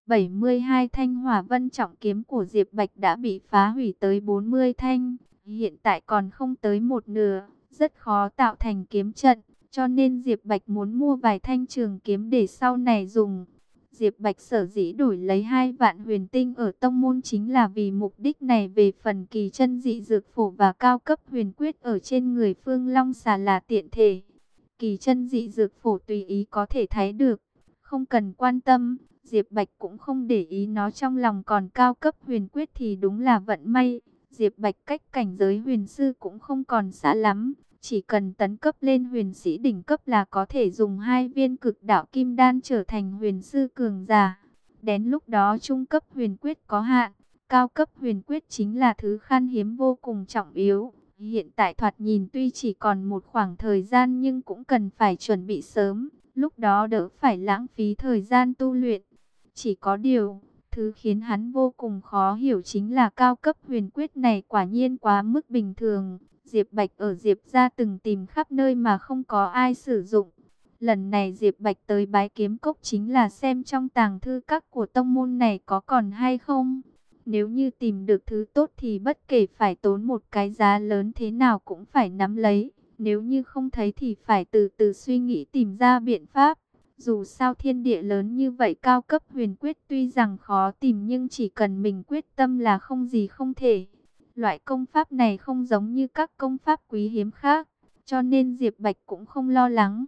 72 thanh hỏa vân trọng kiếm của Diệp Bạch đã bị phá hủy tới 40 thanh, hiện tại còn không tới một nửa, rất khó tạo thành kiếm trận, cho nên Diệp Bạch muốn mua vài thanh trường kiếm để sau này dùng. Diệp Bạch sở dĩ đổi lấy 2 vạn huyền tinh ở tông môn chính là vì mục đích này. Về phần kỳ chân dị dược phổ và cao cấp huyền quyết ở trên người Phương Long xà là tiện thể. Kỳ chân dị dược phổ tùy ý có thể thấy được, không cần quan tâm. Diệp Bạch cũng không để ý nó trong lòng, còn cao cấp huyền quyết thì đúng là vận may. Diệp Bạch cách cảnh giới huyền sư cũng không còn xa lắm, chỉ cần tấn cấp lên huyền sĩ đỉnh cấp là có thể dùng 2 viên cực đạo kim đan trở thành huyền sư cường giả. Đến lúc đó trung cấp huyền quyết có hạn, cao cấp huyền quyết chính là thứ khan hiếm vô cùng trọng yếu. Hiện tại thoạt nhìn tuy chỉ còn một khoảng thời gian nhưng cũng cần phải chuẩn bị sớm, lúc đó đỡ phải lãng phí thời gian tu luyện. Chỉ có điều, thứ khiến hắn vô cùng khó hiểu chính là cao cấp huyền quyết này quả nhiên quá mức bình thường. Diệp Bạch ở Diệp gia từng tìm khắp nơi mà không có ai sử dụng. Lần này Diệp Bạch tới Bái Kiếm Cốc chính là xem trong tàng thư các của tông môn này có còn hay không. Nếu như tìm được thứ tốt thì bất kể phải tốn một cái giá lớn thế nào cũng phải nắm lấy. Nếu như không thấy thì phải từ từ suy nghĩ tìm ra biện pháp. Dù sao thiên địa lớn như vậy, cao cấp huyền quyết tuy rằng khó tìm nhưng chỉ cần mình quyết tâm là không gì không thể. Loại công pháp này không giống như các công pháp quý hiếm khác, cho nên Diệp Bạch cũng không lo lắng.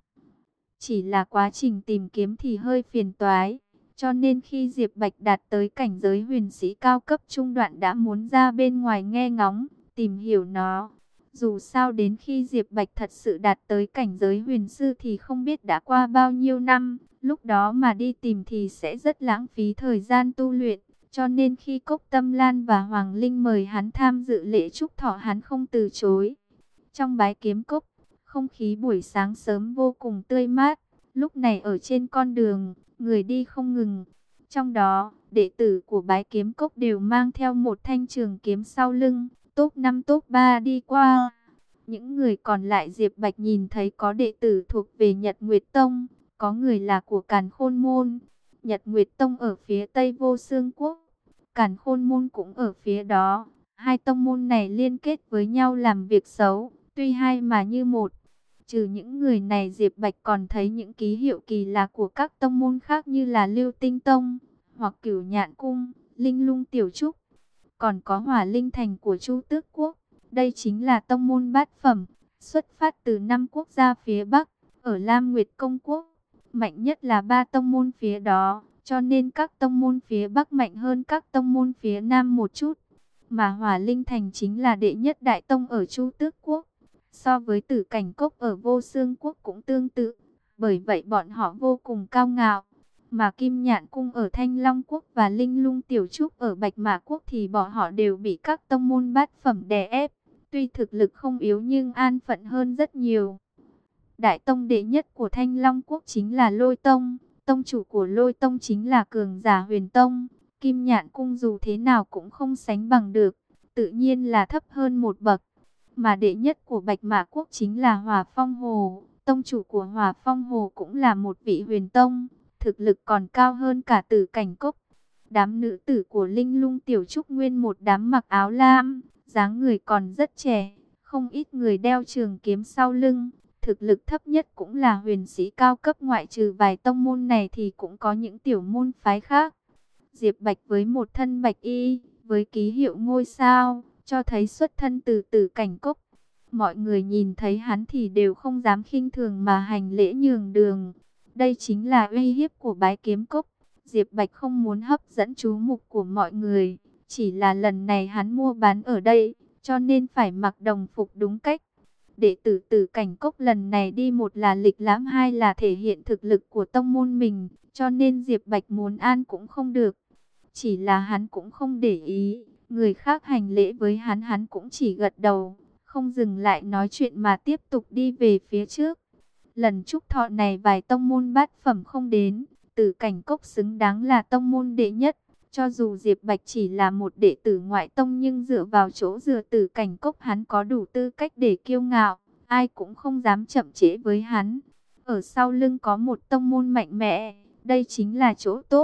Chỉ là quá trình tìm kiếm thì hơi phiền toái, cho nên khi Diệp Bạch đạt tới cảnh giới huyền sĩ cao cấp trung đoạn đã muốn ra bên ngoài nghe ngóng, tìm hiểu nó. Dù sao đến khi Diệp Bạch thật sự đạt tới cảnh giới huyền sư thì không biết đã qua bao nhiêu năm, lúc đó mà đi tìm thì sẽ rất lãng phí thời gian tu luyện. Cho nên khi Cốc Tâm Lan và Hoàng Linh mời hắn tham dự lễ chúc thọ hắn không từ chối. Trong Bái Kiếm Cốc, không khí buổi sáng sớm vô cùng tươi mát. Lúc này ở trên con đường, người đi không ngừng. Trong đó, đệ tử của Bái Kiếm Cốc đều mang theo một thanh trường kiếm sau lưng. Top 5 top 3 đi qua. Những người còn lại Diệp Bạch nhìn thấy có đệ tử thuộc về Nhật Nguyệt Tông, có người là của Càn Khôn Môn. Nhật Nguyệt Tông ở phía Tây Vô Xương Quốc, Càn Khôn Môn cũng ở phía đó. Hai tông môn này liên kết với nhau làm việc xấu, tuy hai mà như một. Trừ những người này, Diệp Bạch còn thấy những ký hiệu kỳ lạ của các tông môn khác như là Lưu Tinh Tông, hoặc Cửu Nhạn Cung, Linh Lung Tiểu Trúc. Còn có Hỏa Linh Thành của Chu Tước Quốc. Đây chính là tông môn bát phẩm, xuất phát từ 5 quốc gia phía Bắc, ở Lam Nguyệt Công Quốc. Mạnh nhất là 3 tông môn phía đó, cho nên các tông môn phía Bắc mạnh hơn các tông môn phía Nam một chút. Mà Hỏa Linh Thành chính là đệ nhất đại tông ở Chu Tước Quốc. So với Tử Cảnh Cốc ở Vô Xương Quốc cũng tương tự, bởi vậy bọn họ vô cùng cao ngạo. Mà Kim Nhạn Cung ở Thanh Long Quốc và Linh Lung Tiểu Trúc ở Bạch Mã Quốc thì bọn họ đều bị các tông môn bát phẩm đè ép. Tuy thực lực không yếu nhưng an phận hơn rất nhiều. Đại tông đệ nhất của Thanh Long Quốc chính là Lôi Tông. Tông chủ của Lôi Tông chính là cường giả Huyền Tông. Kim Nhạn Cung dù thế nào cũng không sánh bằng được, tự nhiên là thấp hơn một bậc. Mà đệ nhất của Bạch Mã Quốc chính là Hỏa Phong Hồ. Tông chủ của Hỏa Phong Hồ cũng là một vị Huyền Tông, thực lực còn cao hơn cả Tử Cảnh Cốc. Đám nữ tử của Linh Lung Tiểu Trúc nguyên một đám mặc áo lam, dáng người còn rất trẻ, không ít người đeo trường kiếm sau lưng. Thực lực thấp nhất cũng là huyền sĩ cao cấp, ngoại trừ vài tông môn này thì cũng có những tiểu môn phái khác. Diệp Bạch với một thân bạch y, với ký hiệu ngôi sao, cho thấy xuất thân từ Tử Cảnh Cốc. Mọi người nhìn thấy hắn thì đều không dám khinh thường mà hành lễ nhường đường. Đây chính là uy hiếp của Bái Kiếm Cốc. Diệp Bạch không muốn hấp dẫn chú mục của mọi người, chỉ là lần này hắn mua bán ở đây, cho nên phải mặc đồng phục đúng cách. Đệ tử Tử Cảnh Cốc lần này đi, một là lịch lãm, hai là thể hiện thực lực của tông môn mình, cho nên Diệp Bạch muốn an cũng không được. Chỉ là hắn cũng không để ý, người khác hành lễ với hắn, hắn cũng chỉ gật đầu, không dừng lại nói chuyện mà tiếp tục đi về phía trước. Lần chúc thọ này vài tông môn bát phẩm không đến, Tử Cảnh Cốc xứng đáng là tông môn đệ nhất. Cho dù Diệp Bạch chỉ là một đệ tử ngoại tông nhưng dựa vào chỗ dựa Tử Cảnh Cốc hắn có đủ tư cách để kiêu ngạo, ai cũng không dám chậm trễ với hắn. Ở sau lưng có một tông môn mạnh mẽ, đây chính là chỗ tốt,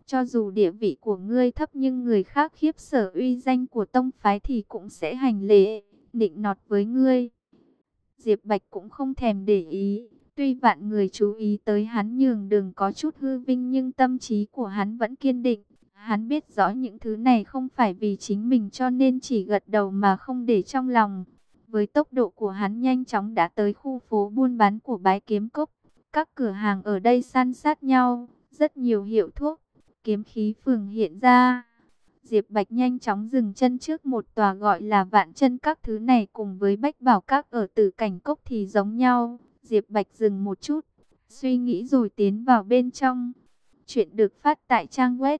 Cho dù địa vị của ngươi thấp nhưng người khác khiếp sợ uy danh của tông phái thì cũng sẽ hành lễ, nịnh nọt với ngươi. Diệp Bạch cũng không thèm để ý. Tuy vạn người chú ý tới hắn nhường đường có chút hư vinh nhưng tâm trí của hắn vẫn kiên định. Hắn biết rõ những thứ này không phải vì chính mình cho nên chỉ gật đầu mà không để trong lòng. Với tốc độ của hắn nhanh chóng đã tới khu phố buôn bán của Bái Kiếm Cốc. Các cửa hàng ở đây san sát nhau, rất nhiều hiệu thuốc, kiếm khí phường hiện ra. Diệp Bạch nhanh chóng dừng chân trước một tòa gọi là Vạn Chân Các, thứ này cùng với Bách Bảo Các ở Tử Cảnh Cốc thì giống nhau. Diệp Bạch dừng một chút, suy nghĩ rồi tiến vào bên trong. Chuyện được phát tại trang web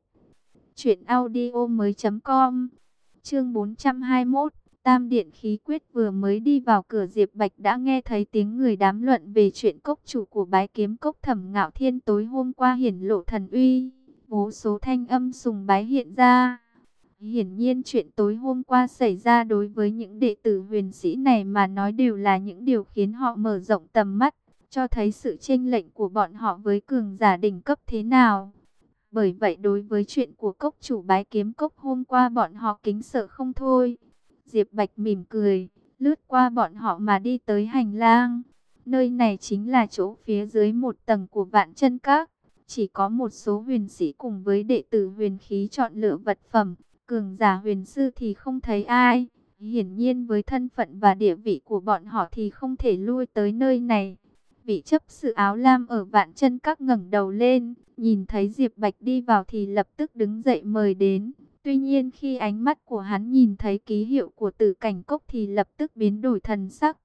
truyệnaudiomoi.com. Chương 421, Tam Điện Khí Quyết. Vừa mới đi vào cửa, Diệp Bạch đã nghe thấy tiếng người đàm luận về chuyện cốc chủ của Bái Kiếm Cốc Thẩm Ngạo Thiên tối hôm qua hiển lộ thần uy. Vô số thanh âm sùng bái hiện ra. Hiển nhiên chuyện tối hôm qua xảy ra đối với những đệ tử huyền sĩ này mà nói đều là những điều khiến họ mở rộng tầm mắt, cho thấy sự chênh lệch của bọn họ với cường giả đỉnh cấp thế nào. Bởi vậy đối với chuyện của cốc chủ Bái Kiếm Cốc hôm qua bọn họ kính sợ không thôi. Diệp Bạch mỉm cười, lướt qua bọn họ mà đi tới hành lang. Nơi này chính là chỗ phía dưới một tầng của Vạn Chân Các. Chỉ có một số huyền sĩ cùng với đệ tử huyền khí chọn lựa vật phẩm. Cường giả huyền sư thì không thấy ai. Hiển nhiên với thân phận và địa vị của bọn họ thì không thể lui tới nơi này. Vị chấp sự áo lam ở Vạn Chân Các ngẩng đầu lên, nhìn thấy Diệp Bạch đi vào thì lập tức đứng dậy mời đến. Tuy nhiên khi ánh mắt của hắn nhìn thấy ký hiệu của Tử Cảnh Cốc thì lập tức biến đổi thần sắc.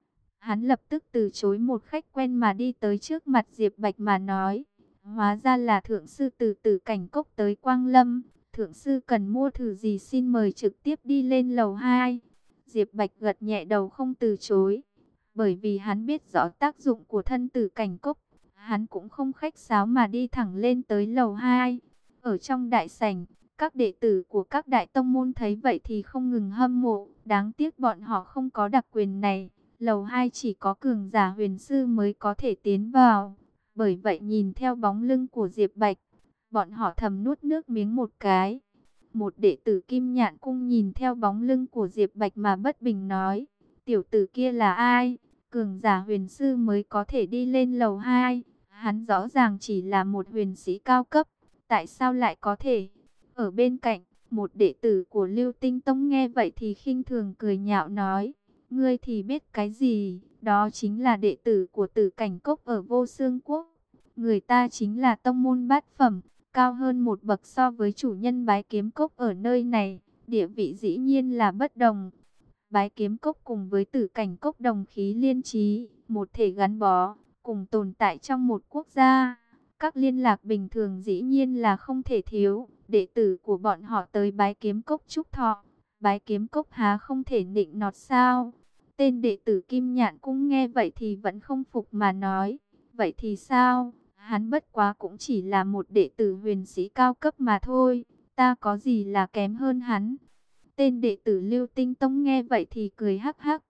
Hắn lập tức từ chối một khách quen mà đi tới trước mặt Diệp Bạch mà nói: hóa ra là thượng sư từ Tử Cảnh Cốc tới Quang Lâm. Thượng sư cần mua thử gì xin mời trực tiếp đi lên lầu 2. Diệp Bạch gật nhẹ đầu không từ chối. Bởi vì hắn biết rõ tác dụng của thân Tử Cảnh Cốc. Hắn cũng không khách sáo mà đi thẳng lên tới lầu 2. Ở trong đại sảnh, các đệ tử của các đại tông môn thấy vậy thì không ngừng hâm mộ. Đáng tiếc bọn họ không có đặc quyền này. Lầu 2 chỉ có cường giả huyền sư mới có thể tiến vào. Bởi vậy nhìn theo bóng lưng của Diệp Bạch, bọn họ thầm nuốt nước miếng một cái. Một đệ tử Kim Nhạn Cung nhìn theo bóng lưng của Diệp Bạch mà bất bình nói: tiểu tử kia là ai? Cường giả huyền sư mới có thể đi lên lầu 2. Hắn rõ ràng chỉ là một huyền sĩ cao cấp. Tại sao lại có thể? Ở bên cạnh, một đệ tử của Lưu Tinh Tông nghe vậy thì khinh thường cười nhạo nói: ngươi thì biết cái gì? Đó chính là đệ tử của Tử Cảnh Cốc ở Vô Xương Quốc. Người ta chính là tông môn bát phẩm, cao hơn một bậc so với chủ nhân Bái Kiếm Cốc ở nơi này, địa vị dĩ nhiên là bất đồng. Bái Kiếm Cốc cùng với Tử Cảnh Cốc đồng khí liên chí, một thể gắn bó, cùng tồn tại trong một quốc gia. Các liên lạc bình thường dĩ nhiên là không thể thiếu, đệ tử của bọn họ tới Bái Kiếm Cốc chúc thọ. Bái Kiếm Cốc há không thể nịnh nọt sao? Tên đệ tử Kim Nhạn Cung nghe vậy thì vẫn không phục mà nói: vậy thì sao? Hắn bất quá cũng chỉ là một đệ tử huyền sĩ cao cấp mà thôi, ta có gì là kém hơn hắn? Tên đệ tử Lưu Tinh Tông nghe vậy thì cười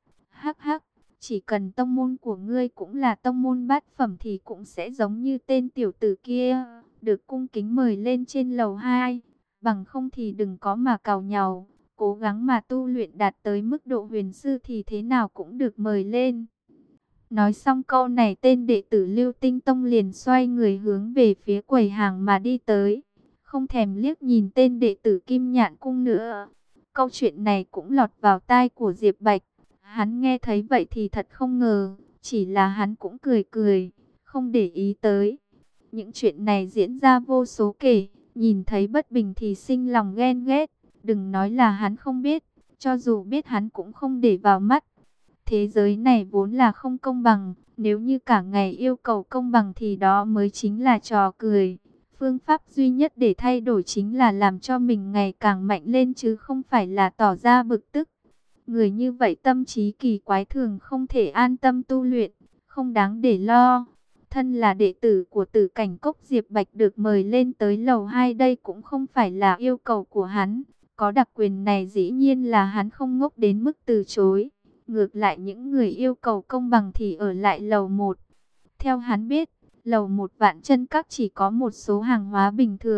hắc hắc, chỉ cần tông môn của ngươi cũng là tông môn bát phẩm thì cũng sẽ giống như tên tiểu tử kia, được cung kính mời lên trên lầu 2, bằng không thì đừng có mà càu nhàu, cố gắng mà tu luyện đạt tới mức độ huyền sư thì thế nào cũng được mời lên. Nói xong câu này, tên đệ tử Lưu Tinh Tông liền xoay người hướng về phía quầy hàng mà đi tới, không thèm liếc nhìn tên đệ tử Kim Nhạn Cung nữa. Câu chuyện này cũng lọt vào tai của Diệp Bạch. Hắn nghe thấy vậy thì thật không ngờ, chỉ là hắn cũng cười cười, không để ý tới. Những chuyện này diễn ra vô số kể, nhìn thấy bất bình thì sinh lòng ghen ghét. Đừng nói là hắn không biết, cho dù biết hắn cũng không để vào mắt. Thế giới này vốn là không công bằng, nếu như cả ngày yêu cầu công bằng thì đó mới chính là trò cười. Phương pháp duy nhất để thay đổi chính là làm cho mình ngày càng mạnh lên chứ không phải là tỏ ra bực tức. Người như vậy tâm trí kỳ quái, thường không thể an tâm tu luyện, không đáng để lo. Thân là đệ tử của Tử Cảnh Cốc, Diệp Bạch được mời lên tới lầu 2 đây cũng không phải là yêu cầu của hắn. Có đặc quyền này dĩ nhiên là hắn không ngốc đến mức từ chối. Ngược lại những người yêu cầu công bằng thì ở lại lầu 1. Theo hắn biết, lầu 1 Vạn Chân Các chỉ có một số hàng hóa bình thường,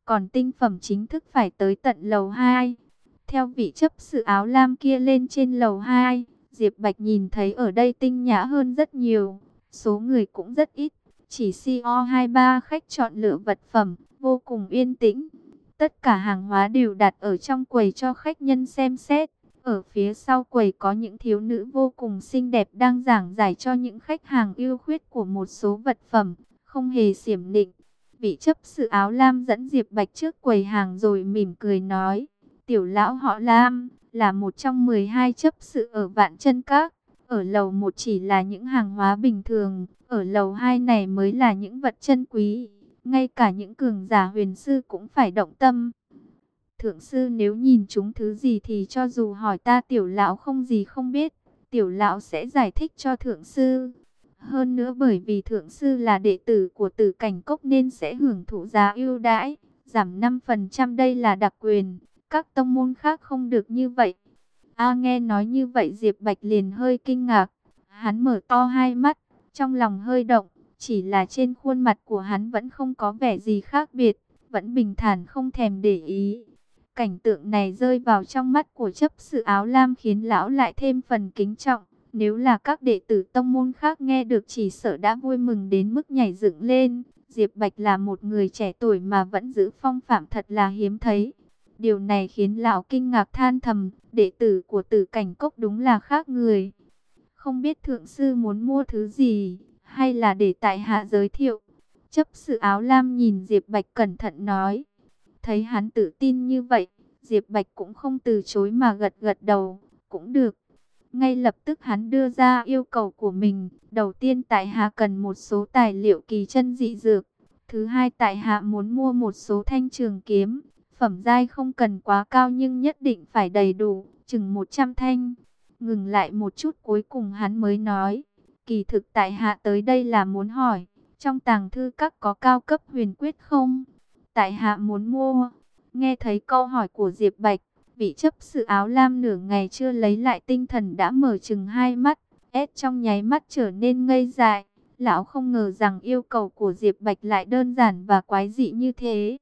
còn tinh phẩm chính thức phải tới tận lầu 2. Theo vị chấp sự áo lam kia lên trên lầu 2, Diệp Bạch nhìn thấy ở đây tinh nhã hơn rất nhiều, số người cũng rất ít, chỉ CO23 khách chọn lựa vật phẩm, vô cùng yên tĩnh. Tất cả hàng hóa đều đặt ở trong quầy cho khách nhân xem xét. Ở phía sau quầy có những thiếu nữ vô cùng xinh đẹp đang giảng giải cho những khách hàng ưu khuyết của một số vật phẩm, không hề xiểm nịnh. Vị chấp sự áo lam dẫn Diệp Bạch trước quầy hàng rồi mỉm cười nói, tiểu lão họ Lam, là một trong 12 chấp sự ở Vạn Chân Các. Ở lầu 1 chỉ là những hàng hóa bình thường, ở lầu 2 này mới là những vật chân quý. Ngay cả những cường giả huyền sư cũng phải động tâm. Thượng sư nếu nhìn chúng thứ gì thì cho dù hỏi ta tiểu lão không gì không biết, tiểu lão sẽ giải thích cho thượng sư. Hơn nữa bởi vì thượng sư là đệ tử của Tử Cảnh Cốc nên sẽ hưởng thụ giá ưu đãi, giảm 5%, đây là đặc quyền, các tông môn khác không được như vậy. Nghe nói như vậy Diệp Bạch liền hơi kinh ngạc, hắn mở to hai mắt, trong lòng hơi động, chỉ là trên khuôn mặt của hắn vẫn không có vẻ gì khác biệt, vẫn bình thản không thèm để ý. Cảnh tượng này rơi vào trong mắt của chấp sự áo lam khiến lão lại thêm phần kính trọng. Nếu là các đệ tử tông môn khác nghe được chỉ sợ đã vui mừng đến mức nhảy dựng lên. Diệp Bạch là một người trẻ tuổi mà vẫn giữ phong phạm thật là hiếm thấy. Điều này khiến lão kinh ngạc than thầm, đệ tử của Tử Cảnh Cốc đúng là khác người. Không biết thượng sư muốn mua thứ gì, hay là để tại hạ giới thiệu. Chấp sự áo lam nhìn Diệp Bạch cẩn thận nói. Thấy hắn tự tin như vậy, Diệp Bạch cũng không từ chối mà gật gật đầu, cũng được. Ngay lập tức hắn đưa ra yêu cầu của mình. Đầu tiên tại hạ cần một số tài liệu kỳ chân dị dược. Thứ hai tại hạ muốn mua một số thanh trường kiếm. Phẩm giai không cần quá cao nhưng nhất định phải đầy đủ, chừng 100 thanh. Ngừng lại một chút cuối cùng hắn mới nói. Kỳ thực tại hạ tới đây là muốn hỏi, trong tàng thư các có cao cấp huyền quyết không? Tại hạ muốn mua. Nghe thấy câu hỏi của Diệp Bạch, vị chấp sự áo lam nửa ngày chưa lấy lại tinh thần đã mở chừng hai mắt, trong nháy mắt trở nên ngây dại. Lão không ngờ rằng yêu cầu của Diệp Bạch lại đơn giản và quái dị như thế.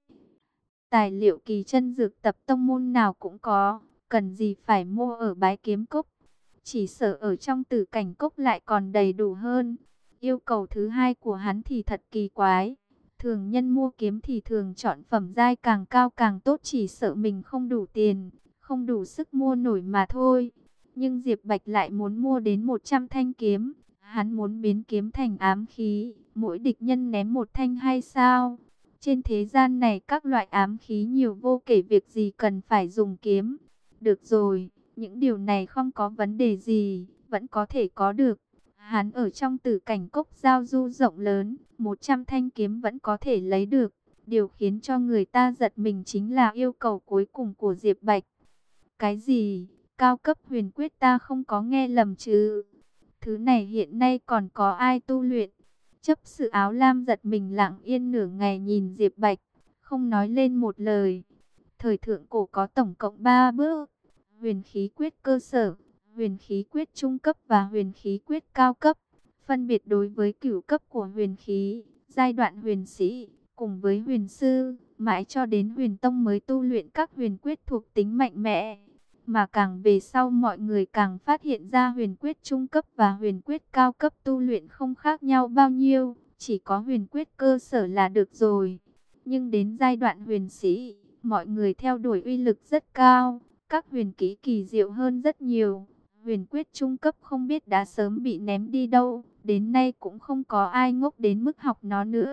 Tài liệu kỳ chân dược tập tông môn nào cũng có, cần gì phải mua ở Bái Kiếm Cốc. Chỉ sợ ở trong Tử Cảnh Cốc lại còn đầy đủ hơn. Yêu cầu thứ hai của hắn thì thật kỳ quái. Thường nhân mua kiếm thì thường chọn phẩm giai càng cao càng tốt, chỉ sợ mình không đủ tiền, không đủ sức mua nổi mà thôi. Nhưng Diệp Bạch lại muốn mua đến 100 thanh kiếm. Hắn muốn biến kiếm thành ám khí, mỗi địch nhân ném một thanh hay sao? Trên thế gian này các loại ám khí nhiều vô kể, việc gì cần phải dùng kiếm. Được rồi, những điều này không có vấn đề gì, vẫn có thể có được. Hắn ở trong Tử Cảnh Cốc giao du rộng lớn, 100 thanh kiếm vẫn có thể lấy được. Điều khiến cho người ta giật mình chính là yêu cầu cuối cùng của Diệp Bạch. Cái gì? Cao cấp huyền quyết ta không có nghe lầm chứ? Thứ này hiện nay còn có ai tu luyện? Chấp sự áo lam giật mình lặng yên nửa ngày nhìn Diệp Bạch, không nói lên một lời. Thời thượng cổ có tổng cộng 3 bước: huyền khí quyết cơ sở, huyền khí quyết trung cấp và huyền khí quyết cao cấp. Phân biệt đối với cửu cấp của huyền khí, giai đoạn huyền sĩ, cùng với huyền sư, mãi cho đến huyền tông mới tu luyện các huyền quyết thuộc tính mạnh mẽ. Mà càng về sau mọi người càng phát hiện ra huyền quyết trung cấp và huyền quyết cao cấp tu luyện không khác nhau bao nhiêu, chỉ có huyền quyết cơ sở là được rồi. Nhưng đến giai đoạn huyền sĩ, mọi người theo đuổi uy lực rất cao, các huyền kỹ kỳ diệu hơn rất nhiều. Huyền quyết trung cấp không biết đã sớm bị ném đi đâu, đến nay cũng không có ai ngốc đến mức học nó nữa.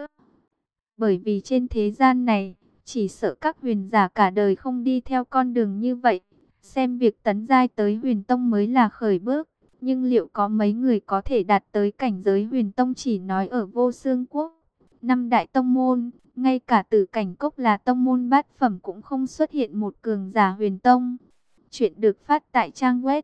Bởi vì trên thế gian này, chỉ sợ các huyền giả cả đời không đi theo con đường như vậy. Xem việc tấn giai tới huyền tông mới là khởi bước, nhưng liệu có mấy người có thể đạt tới cảnh giới huyền tông chỉ nói ở Vô Xương Quốc. Năm đại tông môn, ngay cả Tử Cảnh Cốc là tông môn bát phẩm cũng không xuất hiện một cường giả huyền tông. Chuyện được phát tại trang web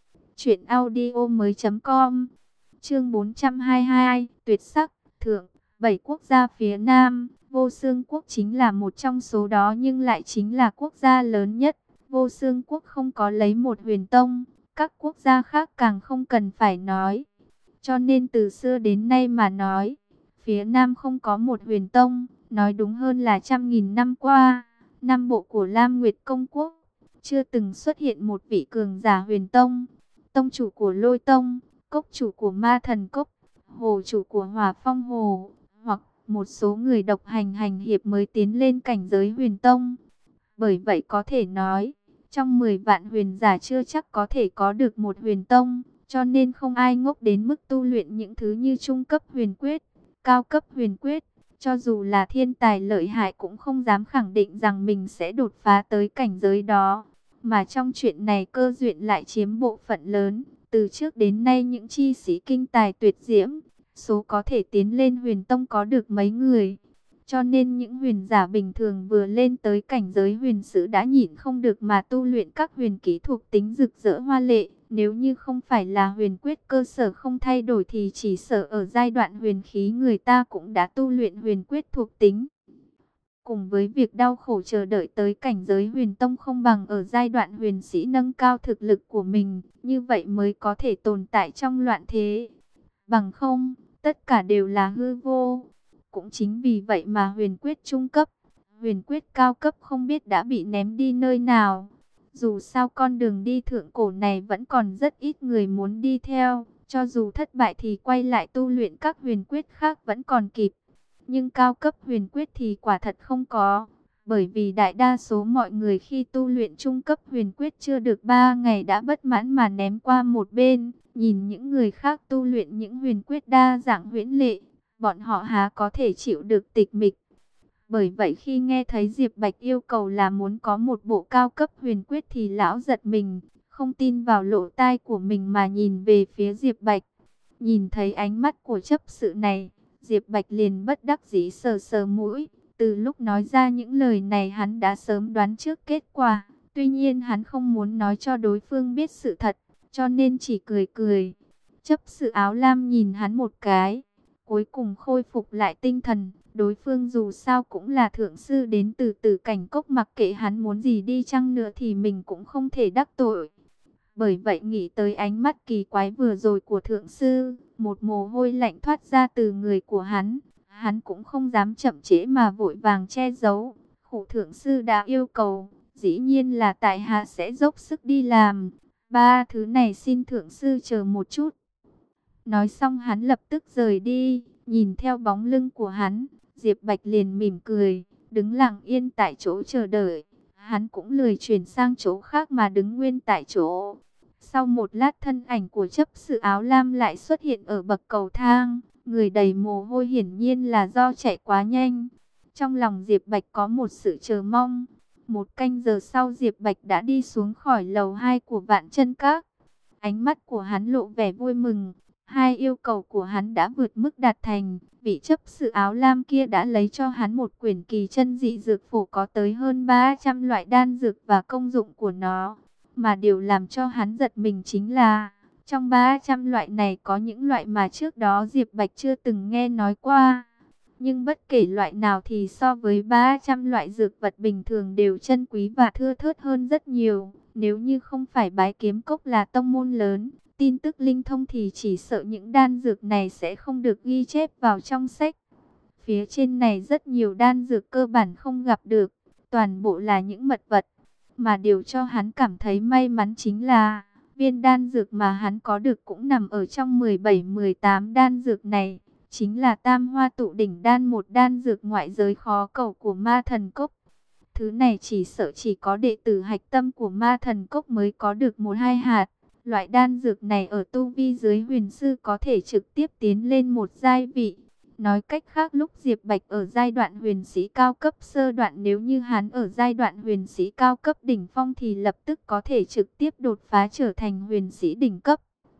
truyệnaudiomoi.com. Chương 422, tuyệt sắc, thượng, 7 quốc gia phía Nam, Vô Xương Quốc chính là một trong số đó nhưng lại chính là quốc gia lớn nhất. Vô Xương Quốc không có lấy một huyền tông, các quốc gia khác càng không cần phải nói. Cho nên từ xưa đến nay mà nói, phía Nam không có một huyền tông, nói đúng hơn là trăm nghìn năm qua, Nam Bộ của Lam Nguyệt Công Quốc chưa từng xuất hiện một vị cường giả huyền tông, tông chủ của Lôi Tông, cốc chủ của Ma Thần Cốc, hồ chủ của Hỏa Phong Hồ, hoặc một số người độc hành hành hiệp mới tiến lên cảnh giới huyền tông. Bởi vậy có thể nói, trong 10 vạn huyền giả chưa chắc có thể có được một huyền tông, cho nên không ai ngốc đến mức tu luyện những thứ như trung cấp huyền quyết, cao cấp huyền quyết. Cho dù là thiên tài lợi hại cũng không dám khẳng định rằng mình sẽ đột phá tới cảnh giới đó. Mà trong chuyện này cơ duyên lại chiếm bộ phận lớn. Từ trước đến nay những chi sĩ kinh tài tuyệt diễm, số có thể tiến lên huyền tông có được mấy người. Cho nên những huyền giả bình thường vừa lên tới cảnh giới huyền sử đã nhịn không được mà tu luyện các huyền kỹ thuộc tính rực rỡ hoa lệ. Nếu như không phải là huyền quyết cơ sở không thay đổi thì chỉ sợ ở giai đoạn huyền khí người ta cũng đã tu luyện huyền quyết thuộc tính. Cùng với việc đau khổ chờ đợi tới cảnh giới huyền tông không bằng ở giai đoạn huyền sĩ nâng cao thực lực của mình, như vậy mới có thể tồn tại trong loạn thế. Bằng không, tất cả đều là hư vô. Cũng chính vì vậy mà huyền quyết trung cấp, huyền quyết cao cấp không biết đã bị ném đi nơi nào. Dù sao con đường đi thượng cổ này vẫn còn rất ít người muốn đi theo, cho dù thất bại thì quay lại tu luyện các huyền quyết khác vẫn còn kịp. Nhưng cao cấp huyền quyết thì quả thật không có, bởi vì đại đa số mọi người khi tu luyện trung cấp huyền quyết chưa được 3 ngày đã bất mãn mà ném qua một bên, nhìn những người khác tu luyện những huyền quyết đa dạng huyễn lệ, bọn họ há có thể chịu được tịch mịch. Bởi vậy khi nghe thấy Diệp Bạch yêu cầu là muốn có một bộ cao cấp huyền quyết thì lão giật mình, không tin vào lỗ tai của mình mà nhìn về phía Diệp Bạch. Nhìn thấy ánh mắt của chấp sự này, Diệp Bạch liền bất đắc dĩ sờ sờ mũi. Từ lúc nói ra những lời này hắn đã sớm đoán trước kết quả. Tuy nhiên hắn không muốn nói cho đối phương biết sự thật, cho nên chỉ cười cười. Chấp sự áo lam nhìn hắn một cái, cuối cùng khôi phục lại tinh thần. Đối phương dù sao cũng là thượng sư đến từ Tử Cảnh Cốc, mặc kệ hắn muốn gì đi chăng nữa thì mình cũng không thể đắc tội. Bởi vậy nghĩ tới ánh mắt kỳ quái vừa rồi của thượng sư, một mồ hôi lạnh thoát ra từ người của hắn. Hắn cũng không dám chậm trễ mà vội vàng che giấu. Khủ thượng sư đã yêu cầu, dĩ nhiên là tại hạ sẽ dốc sức đi làm. Ba thứ này xin thượng sư chờ một chút. Nói xong hắn lập tức rời đi, nhìn theo bóng lưng của hắn, Diệp Bạch liền mỉm cười, đứng lặng yên tại chỗ chờ đợi. Hắn cũng lười chuyển sang chỗ khác mà đứng nguyên tại chỗ. Sau một lát thân ảnh của chấp sự áo lam lại xuất hiện ở bậc cầu thang, người đầy mồ hôi hiển nhiên là do chạy quá nhanh. Trong lòng Diệp Bạch có một sự chờ mong. Một canh giờ sau Diệp Bạch đã đi xuống khỏi lầu 2 của Vạn Chân Các. Ánh mắt của hắn lộ vẻ vui mừng. Hai yêu cầu của hắn đã vượt mức đạt thành. Vị chấp sự áo lam kia đã lấy cho hắn một quyển kỳ chân dị dược phổ có tới hơn 300 loại đan dược và công dụng của nó. Mà điều làm cho hắn giật mình chính là, trong 300 loại này có những loại mà trước đó Diệp Bạch chưa từng nghe nói qua. Nhưng bất kể loại nào thì so với 300 loại dược vật bình thường đều chân quý và thưa thớt hơn rất nhiều. Nếu như không phải Bái Kiếm Cốc là tông môn lớn, tin tức linh thông thì chỉ sợ những đan dược này sẽ không được ghi chép vào trong sách. Phía trên này rất nhiều đan dược cơ bản không gặp được, toàn bộ là những mật vật. Mà điều cho hắn cảm thấy may mắn chính là, viên đan dược mà hắn có được cũng nằm ở trong 17-18 đan dược này. Chính là Tam Hoa Tụ Đỉnh Đan, một đan dược ngoại giới khó cầu của Ma Thần Cốc. Thứ này chỉ sợ chỉ có đệ tử hạch tâm của Ma Thần Cốc mới có được 1-2 hạt. Loại đan dược này ở tu vi dưới huyền sư có thể trực tiếp tiến lên một giai vị. Nói cách khác, lúc Diệp Bạch ở giai đoạn huyền sĩ cao cấp sơ đoạn, nếu như hắn ở giai đoạn huyền sĩ cao cấp đỉnh phong thì lập tức có thể trực tiếp đột phá trở thành huyền sĩ đỉnh cấp.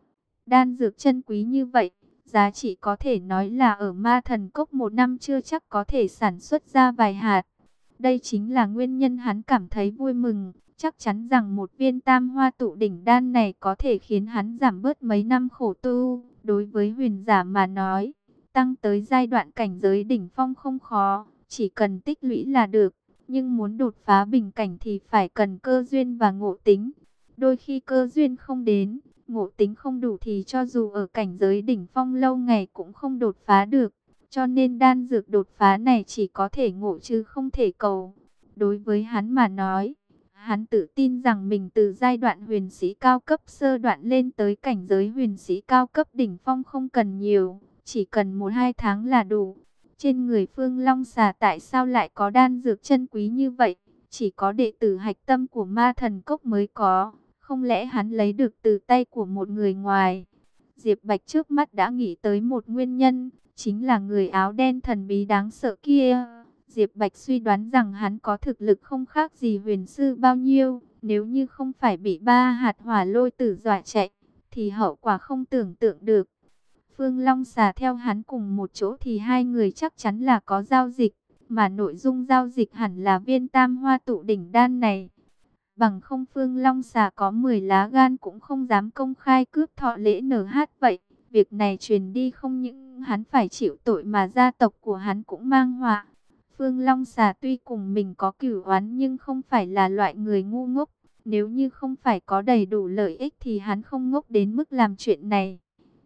Đan dược chân quý như vậy, giá trị có thể nói là ở Ma Thần Cốc một năm chưa chắc có thể sản xuất ra vài hạt. Đây chính là nguyên nhân hắn cảm thấy vui mừng. Chắc chắn rằng một viên Tam Hoa Tụ Đỉnh Đan này có thể khiến hắn giảm bớt mấy năm khổ tu. Đối với huyền giả mà nói, tăng tới giai đoạn cảnh giới đỉnh phong không khó, chỉ cần tích lũy là được. Nhưng muốn đột phá bình cảnh thì phải cần cơ duyên và ngộ tính. Đôi khi cơ duyên không đến, ngộ tính không đủ thì cho dù ở cảnh giới đỉnh phong lâu ngày cũng không đột phá được. cho nên đan dược đột phá này chỉ có thể ngộ chứ không thể cầu. Đối với hắn mà nói, hắn tự tin rằng mình từ giai đoạn huyền sĩ cao cấp sơ đoạn lên tới cảnh giới huyền sĩ cao cấp đỉnh phong không cần nhiều, chỉ cần 1-2 tháng là đủ. Trên người Phương Long Xà tại sao lại có đan dược chân quý như vậy? Chỉ có đệ tử hạch tâm của Ma Thần Cốc mới có, không lẽ hắn lấy được từ tay của một người ngoài? Diệp Bạch trước mắt đã nghĩ tới một nguyên nhân, chính là người áo đen thần bí đáng sợ kia. Diệp Bạch suy đoán rằng hắn có thực lực không khác gì huyền sư bao nhiêu, nếu như không phải bị 3 hạt hỏa lôi tử dọa chạy, thì hậu quả không tưởng tượng được. Phương Long Xà theo hắn cùng một chỗ thì hai người chắc chắn là có giao dịch, mà nội dung giao dịch hẳn là viên tam hoa tụ đỉnh đan này. Bằng không Phương Long Xà có 10 lá gan cũng không dám công khai cướp thọ lễ NH vậy. Việc này truyền đi không những hắn phải chịu tội mà gia tộc của hắn cũng mang họa. Phương Long Xà tuy cùng mình có cửu oán nhưng không phải là loại người ngu ngốc. Nếu như không phải có đầy đủ lợi ích thì hắn không ngốc đến mức làm chuyện này.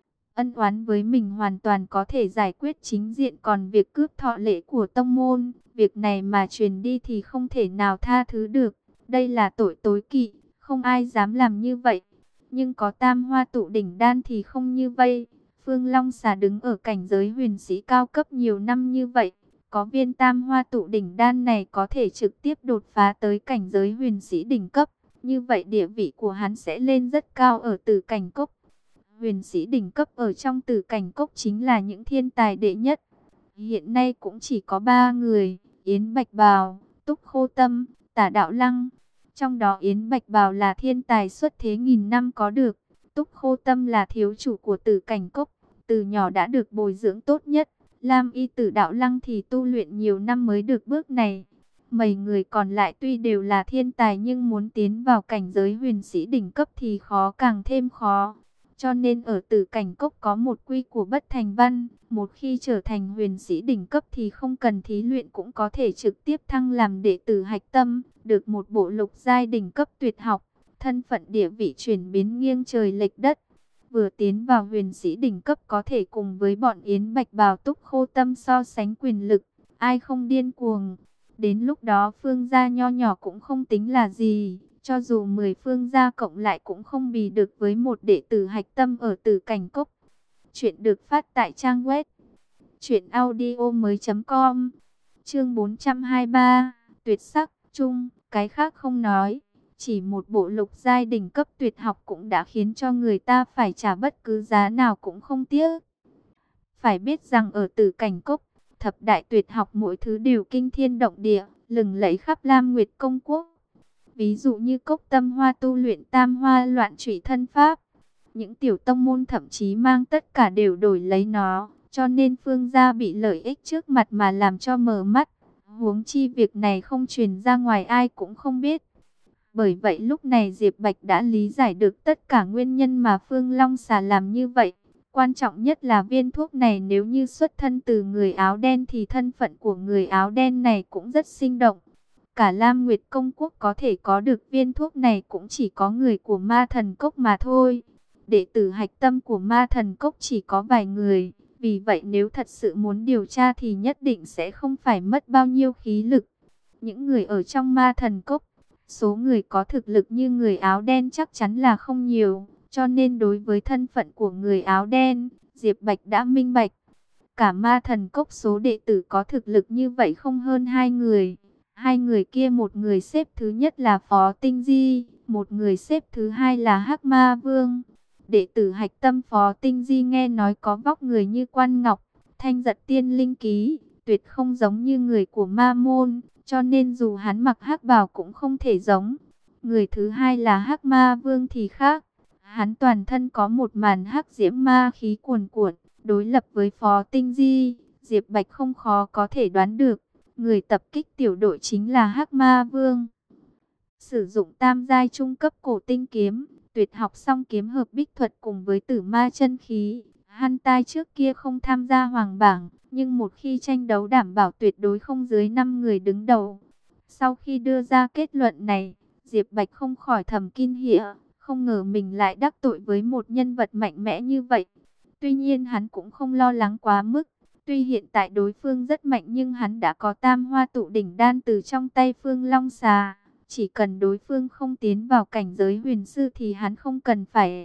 Ân oán với mình hoàn toàn có thể giải quyết chính diện, còn việc cướp thọ lễ của tông môn, việc này mà truyền đi thì không thể nào tha thứ được. Đây là tội tối kỵ, không ai dám làm như vậy. Nhưng có tam hoa tụ đỉnh đan thì không như vậy. Phương Long Xà đứng ở cảnh giới huyền sĩ cao cấp nhiều năm như vậy. Có viên tam hoa tụ đỉnh đan này có thể trực tiếp đột phá tới cảnh giới huyền sĩ đỉnh cấp. Như vậy địa vị của hắn sẽ lên rất cao ở Tử Cảnh Cốc. Huyền sĩ đỉnh cấp ở trong Tử Cảnh Cốc chính là những thiên tài đệ nhất. Hiện nay cũng chỉ có 3 người, Yến Bạch Bào, Túc Khô Tâm, Tả Đạo Lăng. Trong đó Yến Bạch Bào là thiên tài xuất thế nghìn năm có được. Túc Khô Tâm là thiếu chủ của Tử Cảnh Cốc, từ nhỏ đã được bồi dưỡng tốt nhất. Lam Y Tử Đạo Lăng thì tu luyện nhiều năm mới được bước này. Mấy người còn lại tuy đều là thiên tài nhưng muốn tiến vào cảnh giới huyền sĩ đỉnh cấp thì khó càng thêm khó. Cho nên ở Tử Cảnh Cốc có một quy của bất thành văn, một khi trở thành huyền sĩ đỉnh cấp thì không cần thí luyện cũng có thể trực tiếp thăng làm đệ tử hạch tâm, được một bộ lục giai đỉnh cấp tuyệt học, thân phận địa vị chuyển biến nghiêng trời lệch đất. Vừa tiến vào huyền sĩ đỉnh cấp có thể cùng với bọn Yến Bạch Bào Túc Khô Tâm so sánh quyền lực, ai không điên cuồng. Đến lúc đó Phương gia nho nhỏ cũng không tính là gì. Cho dù 10 phương gia cộng lại cũng không bì được với một đệ tử hạch tâm ở Tử Cảnh Cốc. Chuyện được phát tại trang web truyệnaudiomoi.com. Chương 423, tuyệt sắc chung, cái khác không nói, chỉ một bộ lục giai đỉnh cấp tuyệt học cũng đã khiến cho người ta phải trả bất cứ giá nào cũng không tiếc. Phải biết rằng ở Tử Cảnh Cốc, thập đại tuyệt học mỗi thứ đều kinh thiên động địa, lừng lẫy khắp Lam Nguyệt Công Quốc. Ví dụ như Cốc Tâm Hoa tu luyện tam hoa loạn trụy thân pháp. Những tiểu tông môn thậm chí mang tất cả đều đổi lấy nó. Cho nên Phương gia bị lợi ích trước mặt mà làm cho mờ mắt. Huống chi việc này không truyền ra ngoài ai cũng không biết. Bởi vậy lúc này Diệp Bạch đã lý giải được tất cả nguyên nhân mà Phương Long Xà làm như vậy. Quan trọng nhất là viên thuốc này nếu như xuất thân từ người áo đen thì thân phận của người áo đen này cũng rất sinh động. Cả Lam Nguyệt Công Quốc có thể có được viên thuốc này cũng chỉ có người của Ma Thần Cốc mà thôi. Đệ tử hạch tâm của Ma Thần Cốc chỉ có vài người. Vì vậy nếu thật sự muốn điều tra thì nhất định sẽ không phải mất bao nhiêu khí lực. Những người ở trong Ma Thần Cốc, số người có thực lực như người áo đen chắc chắn là không nhiều. Cho nên đối với thân phận của người áo đen, Diệp Bạch đã minh bạch. Cả Ma Thần Cốc số đệ tử có thực lực như vậy không hơn 2 người. Hai người kia, một người xếp thứ nhất là Phó Tinh Di, một người xếp thứ hai là Hắc Ma Vương. Đệ tử hạch tâm Phó Tinh Di nghe nói có vóc người như Quan Ngọc, thanh giật tiên linh ký, tuyệt không giống như người của Ma Môn, cho nên dù hắn mặc hắc bào cũng không thể giống. Người thứ hai là Hắc Ma Vương thì khác, hắn toàn thân có một màn hắc diễm ma khí cuồn cuộn, đối lập với Phó Tinh Di, Diệp Bạch không khó có thể đoán được. Người tập kích tiểu đội chính là Hắc Ma Vương. Sử dụng tam giai trung cấp cổ tinh kiếm, tuyệt học song kiếm hợp bích thuật cùng với tử ma chân khí. Hắn tai trước kia không tham gia hoàng bảng, nhưng một khi tranh đấu đảm bảo tuyệt đối không dưới 5 người đứng đầu. Sau khi đưa ra kết luận này, Diệp Bạch không khỏi thầm kinh hỉ, không ngờ mình lại đắc tội với một nhân vật mạnh mẽ như vậy. Tuy nhiên hắn cũng không lo lắng quá mức. Tuy hiện tại đối phương rất mạnh nhưng hắn đã có tam hoa tụ đỉnh đan từ trong tay Phương Long Xà. Chỉ cần đối phương không tiến vào cảnh giới huyền sư thì hắn không cần phải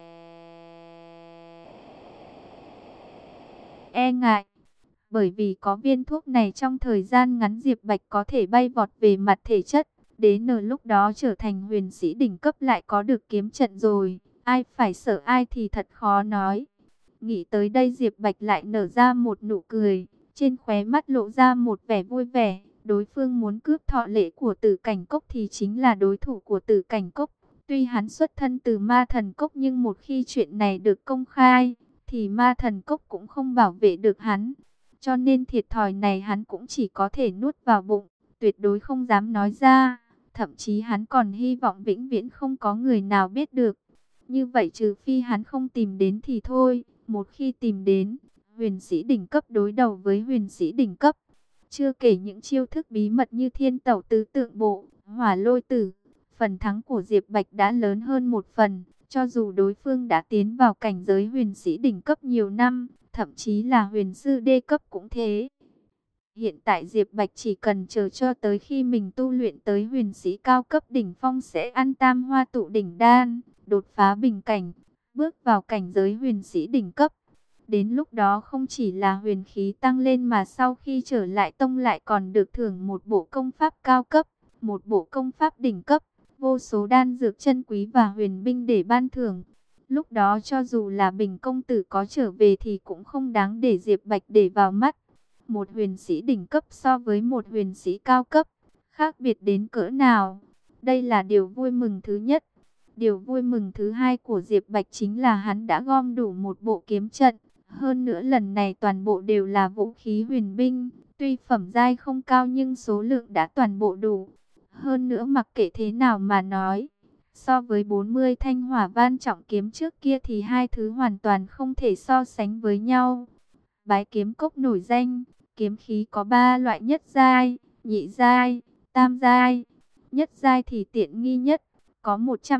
e ngại. Bởi vì có viên thuốc này trong thời gian ngắn Diệp Bạch có thể bay vọt về mặt thể chất. Đến lúc đó trở thành huyền sĩ đỉnh cấp lại có được kiếm trận rồi. Ai phải sợ ai thì thật khó nói. Nghĩ tới đây Diệp Bạch lại nở ra một nụ cười. Trên khóe mắt lộ ra một vẻ vui vẻ. Đối phương muốn cướp thọ lễ của Tử Cảnh Cốc thì chính là đối thủ của Tử Cảnh Cốc. Tuy hắn xuất thân từ Ma Thần Cốc nhưng một khi chuyện này được công khai thì Ma Thần Cốc cũng không bảo vệ được hắn. Cho nên thiệt thòi này hắn cũng chỉ có thể nuốt vào bụng, tuyệt đối không dám nói ra. Thậm chí hắn còn hy vọng vĩnh viễn không có người nào biết được. Như vậy trừ phi hắn không tìm đến thì thôi. Một khi tìm đến, huyền sĩ đỉnh cấp đối đầu với huyền sĩ đỉnh cấp. Chưa kể những chiêu thức bí mật như thiên tẩu tứ tượng bộ, hỏa lôi tử. Phần thắng của Diệp Bạch đã lớn hơn một phần. Cho dù đối phương đã tiến vào cảnh giới huyền sĩ đỉnh cấp nhiều năm, thậm chí là huyền sư đê cấp cũng thế. Hiện tại Diệp Bạch chỉ cần chờ cho tới khi mình tu luyện tới huyền sĩ cao cấp đỉnh phong sẽ ăn tam hoa tụ đỉnh đan, đột phá bình cảnh, bước vào cảnh giới huyền sĩ đỉnh cấp. Đến lúc đó không chỉ là huyền khí tăng lên mà sau khi trở lại tông lại còn được thưởng một bộ công pháp cao cấp, một bộ công pháp đỉnh cấp, vô số đan dược chân quý và huyền binh để ban thưởng. Lúc đó cho dù là Bình công tử có trở về thì cũng không đáng để Diệp Bạch để vào mắt. Một huyền sĩ đỉnh cấp so với một huyền sĩ cao cấp, khác biệt đến cỡ nào. Đây là điều vui mừng thứ nhất. Điều vui mừng thứ hai của Diệp Bạch chính là hắn đã gom đủ một bộ kiếm trận. Hơn nữa lần này toàn bộ đều là vũ khí huyền binh. Tuy phẩm giai không cao nhưng số lượng đã toàn bộ đủ. Hơn nữa mặc kệ thế nào mà nói, so với 40 thanh hỏa van trọng kiếm trước kia thì hai thứ hoàn toàn không thể so sánh với nhau. Bái kiếm cốc nổi danh, kiếm khí có 3 loại: nhất giai, nhị giai, tam giai. Nhất giai thì tiện nghi nhất, có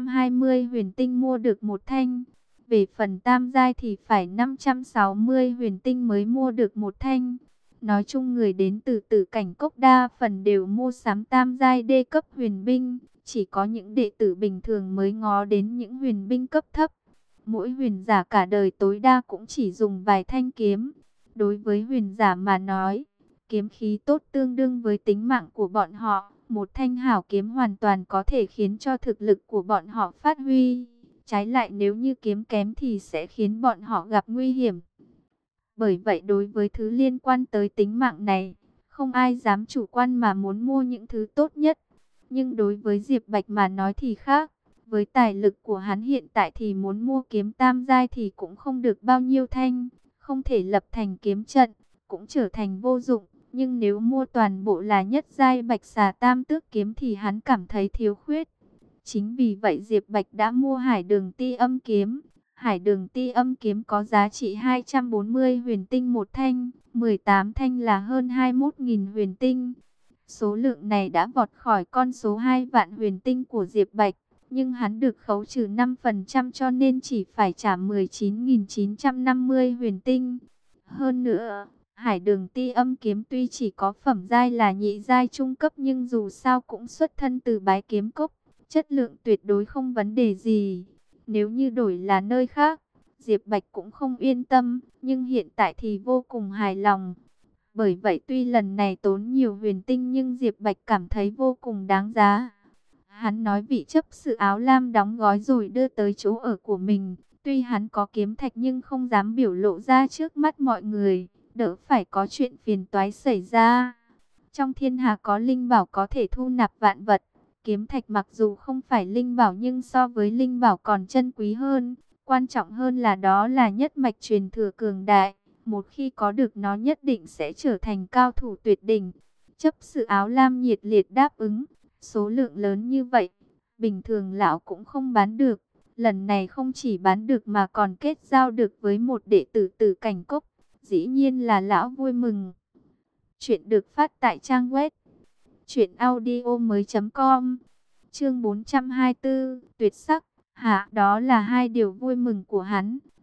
120 huyền tinh mua được một thanh. Về phần tam giai thì phải 560 huyền tinh mới mua được một thanh. Nói chung người đến từ Tử Cảnh Cốc đa phần đều mua sắm tam giai đê cấp huyền binh. Chỉ có những đệ tử bình thường mới ngó đến những huyền binh cấp thấp. Mỗi huyền giả cả đời tối đa cũng chỉ dùng vài thanh kiếm. Đối với huyền giả mà nói, kiếm khí tốt tương đương với tính mạng của bọn họ. Một thanh hảo kiếm hoàn toàn có thể khiến cho thực lực của bọn họ phát huy. Trái lại nếu như kiếm kém thì sẽ khiến bọn họ gặp nguy hiểm. Bởi vậy đối với thứ liên quan tới tính mạng này, không ai dám chủ quan mà muốn mua những thứ tốt nhất. Nhưng đối với Diệp Bạch mà nói thì khác. Với tài lực của hắn hiện tại thì muốn mua kiếm tam giai thì cũng không được bao nhiêu thanh. Không thể lập thành kiếm trận, cũng trở thành vô dụng. Nhưng nếu mua toàn bộ là nhất giai bạch xà tam tước kiếm thì hắn cảm thấy thiếu khuyết. Chính vì vậy Diệp Bạch đã mua Hải Đường Ti Âm kiếm. Hải Đường Ti Âm kiếm có giá trị 240 huyền tinh một thanh, 18 thanh là hơn 21.000 huyền tinh. Số lượng này đã vọt khỏi con số 2 vạn huyền tinh của Diệp Bạch, nhưng hắn được khấu trừ 5% cho nên chỉ phải trả 19.950 huyền tinh. Hơn nữa, Hải Đường Ti Âm kiếm tuy chỉ có phẩm giai là nhị giai trung cấp nhưng dù sao cũng xuất thân từ Bái Kiếm Cốc, chất lượng tuyệt đối không vấn đề gì. Nếu như đổi là nơi khác, Diệp Bạch cũng không yên tâm, nhưng hiện tại thì vô cùng hài lòng. Bởi vậy tuy lần này tốn nhiều huyền tinh nhưng Diệp Bạch cảm thấy vô cùng đáng giá. Hắn nói vị chấp sự áo lam đóng gói rồi đưa tới chỗ ở của mình. Tuy hắn có kiếm thạch nhưng không dám biểu lộ ra trước mắt mọi người, đỡ phải có chuyện phiền toái xảy ra. Trong thiên hà có linh bảo có thể thu nạp vạn vật. Kiếm thạch mặc dù không phải linh bảo nhưng so với linh bảo còn chân quý hơn. Quan trọng hơn là đó là nhất mạch truyền thừa cường đại. Một khi có được nó nhất định sẽ trở thành cao thủ tuyệt đỉnh. Chấp sự áo lam nhiệt liệt đáp ứng. Số lượng lớn như vậy, bình thường lão cũng không bán được. Lần này không chỉ bán được mà còn kết giao được với một đệ tử Tử Cảnh Cốc. Dĩ nhiên là lão vui mừng. Chuyện được phát tại trang web truyệnaudiomoi.com. Chương 424, tuyệt sắc. Đó là hai điều vui mừng của hắn.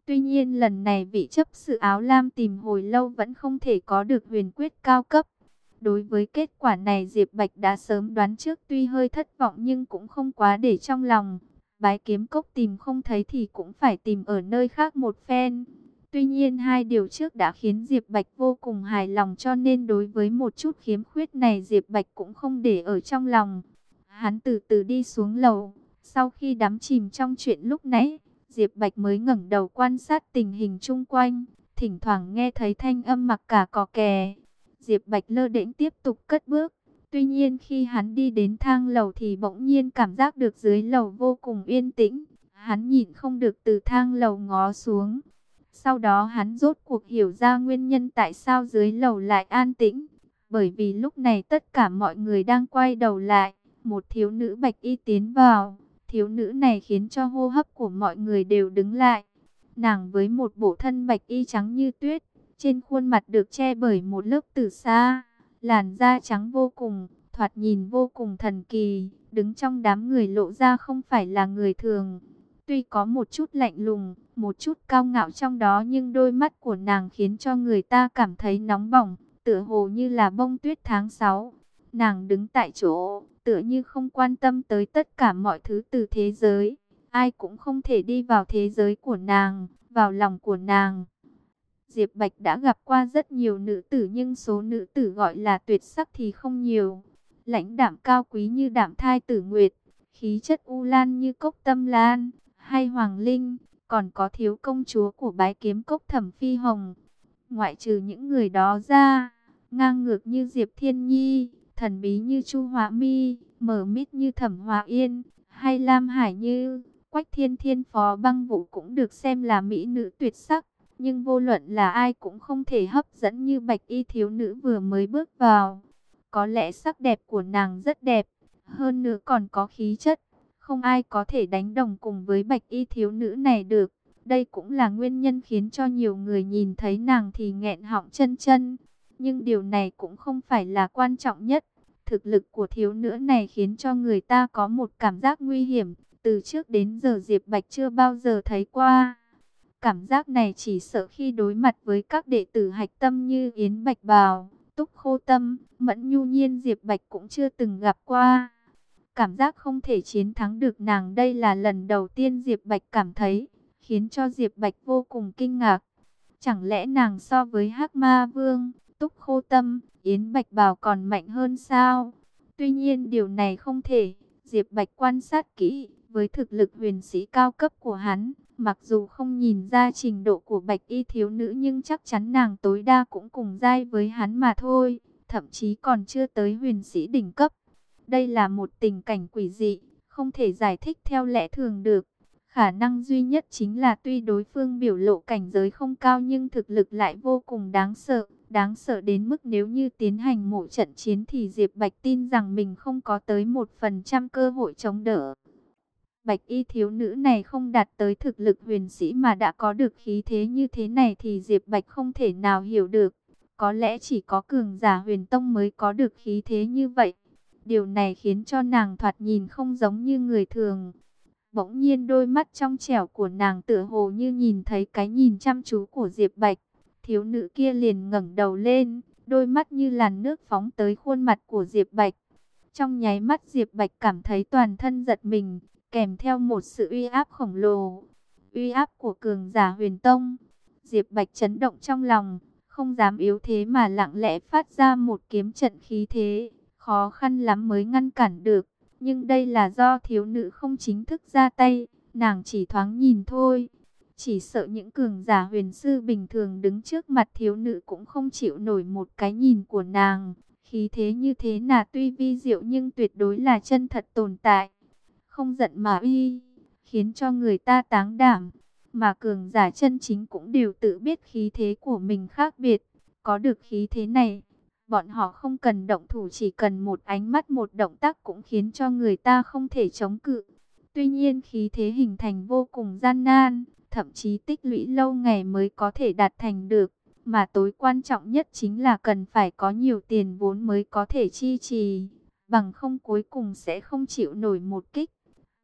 Tuy nhiên lần này vị chấp sự áo lam tìm hồi lâu vẫn không thể có được huyền quyết cao cấp. Đối với kết quả này Diệp Bạch đã sớm đoán trước, tuy hơi thất vọng nhưng cũng không quá để trong lòng. Bái kiếm cốc tìm không thấy thì cũng phải tìm ở nơi khác một phen. Tuy nhiên hai điều trước đã khiến Diệp Bạch vô cùng hài lòng, cho nên đối với một chút khiếm khuyết này Diệp Bạch cũng không để ở trong lòng. Hắn từ từ đi xuống lầu, sau khi đắm chìm trong chuyện lúc nãy, Diệp Bạch mới ngẩng đầu quan sát tình hình chung quanh, thỉnh thoảng nghe thấy thanh âm mặc cả cò kè. Diệp Bạch lơ đễnh tiếp tục cất bước. Tuy nhiên khi hắn đi đến thang lầu thì bỗng nhiên cảm giác được dưới lầu vô cùng yên tĩnh. Hắn nhịn không được từ thang lầu ngó xuống. Sau đó hắn rốt cuộc hiểu ra nguyên nhân tại sao dưới lầu lại an tĩnh. Bởi vì lúc này tất cả mọi người đang quay đầu lại. Một thiếu nữ bạch y tiến vào. Thiếu nữ này khiến cho hô hấp của mọi người đều đứng lại. Nàng với một bộ thân bạch y trắng như tuyết, trên khuôn mặt được che bởi một lớp tử sa, làn da trắng vô cùng, thoạt nhìn vô cùng thần kỳ, đứng trong đám người lộ ra không phải là người thường. Tuy có một chút lạnh lùng, một chút cao ngạo trong đó, nhưng đôi mắt của nàng khiến cho người ta cảm thấy nóng bỏng, tựa hồ như là bông tuyết tháng 6. Nàng đứng tại chỗ, tựa như không quan tâm tới tất cả mọi thứ từ thế giới. Ai cũng không thể đi vào thế giới của nàng, vào lòng của nàng. Diệp Bạch đã gặp qua rất nhiều nữ tử, nhưng số nữ tử gọi là tuyệt sắc thì không nhiều. Lãnh đạm cao quý như Đạm Thai Tử Nguyệt, khí chất u lan như Cốc Tâm Lan, hay Hoàng Linh, còn có thiếu công chúa của Bái Kiếm Cốc Thẩm Phi Hồng. Ngoại trừ những người đó ra, ngang ngược như Diệp Thiên Nhi, thần bí như Chu Họa Mi, mờ mịt như Thẩm Họa Yên, hay Lam Hải Như, Quách Thiên Thiên, Phó Băng Vũ cũng được xem là mỹ nữ tuyệt sắc. Nhưng vô luận là ai cũng không thể hấp dẫn như bạch y thiếu nữ vừa mới bước vào. Có lẽ sắc đẹp của nàng rất đẹp, hơn nữa còn có khí chất. Không ai có thể đánh đồng cùng với bạch y thiếu nữ này được. Đây cũng là nguyên nhân khiến cho nhiều người nhìn thấy nàng thì nghẹn họng chân chân. Nhưng điều này cũng không phải là quan trọng nhất. Thực lực của thiếu nữ này khiến cho người ta có một cảm giác nguy hiểm. Từ trước đến giờ Diệp Bạch chưa bao giờ thấy qua. Cảm giác này chỉ sợ khi đối mặt với các đệ tử hạch tâm như Yến Bạch Bào, Túc Khô Tâm, Mẫn Nhu Nhiên, Diệp Bạch cũng chưa từng gặp qua. Cảm giác không thể chiến thắng được nàng, đây là lần đầu tiên Diệp Bạch cảm thấy, khiến cho Diệp Bạch vô cùng kinh ngạc. Chẳng lẽ nàng so với Hắc Ma Vương, Túc Khô Tâm, Yến Bạch Bào còn mạnh hơn sao? Tuy nhiên điều này không thể. Diệp Bạch quan sát kỹ, với thực lực huyền sĩ cao cấp của hắn, mặc dù không nhìn ra trình độ của bạch y thiếu nữ, nhưng chắc chắn nàng tối đa cũng cùng giai với hắn mà thôi, thậm chí còn chưa tới huyền sĩ đỉnh cấp. Đây là một tình cảnh quỷ dị, không thể giải thích theo lẽ thường được. Khả năng duy nhất chính là tuy đối phương biểu lộ cảnh giới không cao nhưng thực lực lại vô cùng đáng sợ đến mức nếu như tiến hành một trận chiến thì Diệp Bạch tin rằng mình không có tới 1% cơ hội chống đỡ. Bạch y thiếu nữ này không đạt tới thực lực huyền sĩ mà đã có được khí thế như thế này thì Diệp Bạch không thể nào hiểu được. Có lẽ chỉ có cường giả huyền tông mới có được khí thế như vậy. Điều này khiến cho nàng thoạt nhìn không giống như người thường. Bỗng nhiên đôi mắt trong trẻo của nàng tựa hồ như nhìn thấy cái nhìn chăm chú của Diệp Bạch. Thiếu nữ kia liền ngẩng đầu lên, đôi mắt như làn nước phóng tới khuôn mặt của Diệp Bạch. Trong nháy mắt Diệp Bạch cảm thấy toàn thân giật mình, kèm theo một sự uy áp khổng lồ. Uy áp của cường giả huyền tông. Diệp Bạch chấn động trong lòng, không dám yếu thế mà lặng lẽ phát ra một kiếm trận khí thế. Khó khăn lắm mới ngăn cản được. Nhưng đây là do thiếu nữ không chính thức ra tay, nàng chỉ thoáng nhìn thôi. Chỉ sợ những cường giả huyền sư bình thường đứng trước mặt thiếu nữ cũng không chịu nổi một cái nhìn của nàng. Khí thế như thế là tuy vi diệu nhưng tuyệt đối là chân thật tồn tại. Không giận mà uy, khiến cho người ta táng đảm. Mà cường giả chân chính cũng đều tự biết khí thế của mình khác biệt. Có được khí thế này, bọn họ không cần động thủ, chỉ cần một ánh mắt, một động tác cũng khiến cho người ta không thể chống cự. Tuy nhiên khí thế hình thành vô cùng gian nan, thậm chí tích lũy lâu ngày mới có thể đạt thành được. Mà tối quan trọng nhất chính là cần phải có nhiều tiền vốn mới có thể chi trì. Bằng không cuối cùng sẽ không chịu nổi một kích.